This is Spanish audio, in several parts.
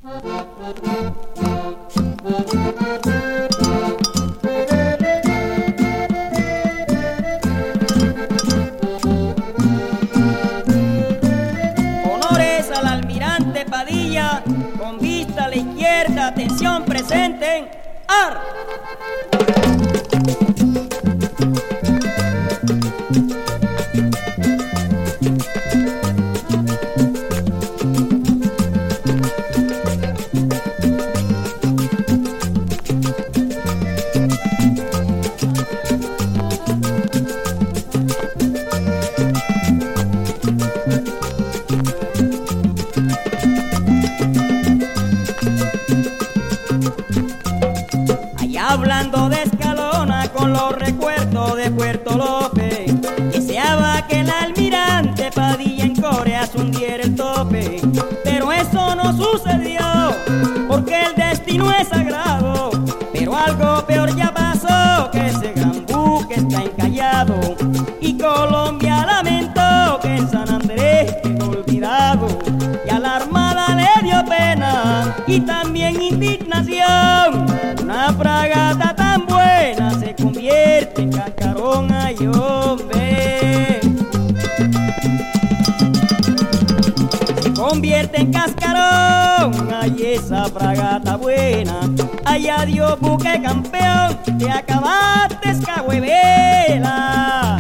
Honores al almirante Padilla, con vista a la izquierda, atención, presenten, ¡ar! Hablando de Escalona con los recuerdos de Puerto López, deseaba que el almirante Padilla en Corea se hundiera el tope, pero eso no sucedió, porque el destino es sagrado. Pero algo peor ya pasó, que ese gran buque está encallado, y Colombia lamentó que en San Andrés quedó olvidado, y a la Armada le dio pena y también indignación. Una fragata tan buena se convierte en cascarón, ay hombre. Se convierte en cascarón, ay esa fragata buena. Ay adiós buque campeón, te acabaste escahuevela.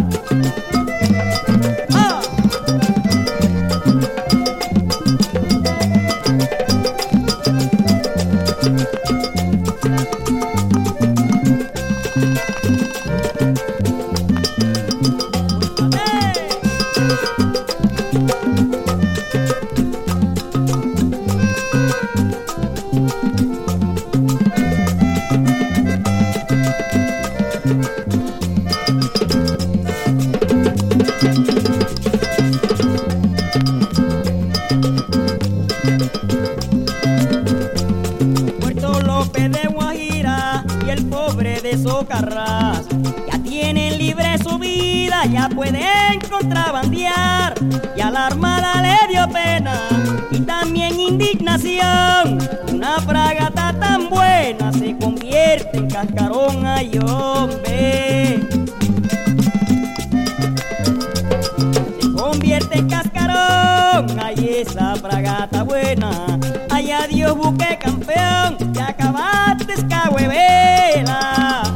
De Guajira y el pobre de Socarrás ya tienen libre su vida, ya pueden contrabandear, y a la Armada le dio pena y también indignación. Una fragata tan buena se convierte en cascarón, ay hombre. Se convierte en cascarón, ay esa fragata buena. Ay adiós buque campeón, te acabaste escahuevela.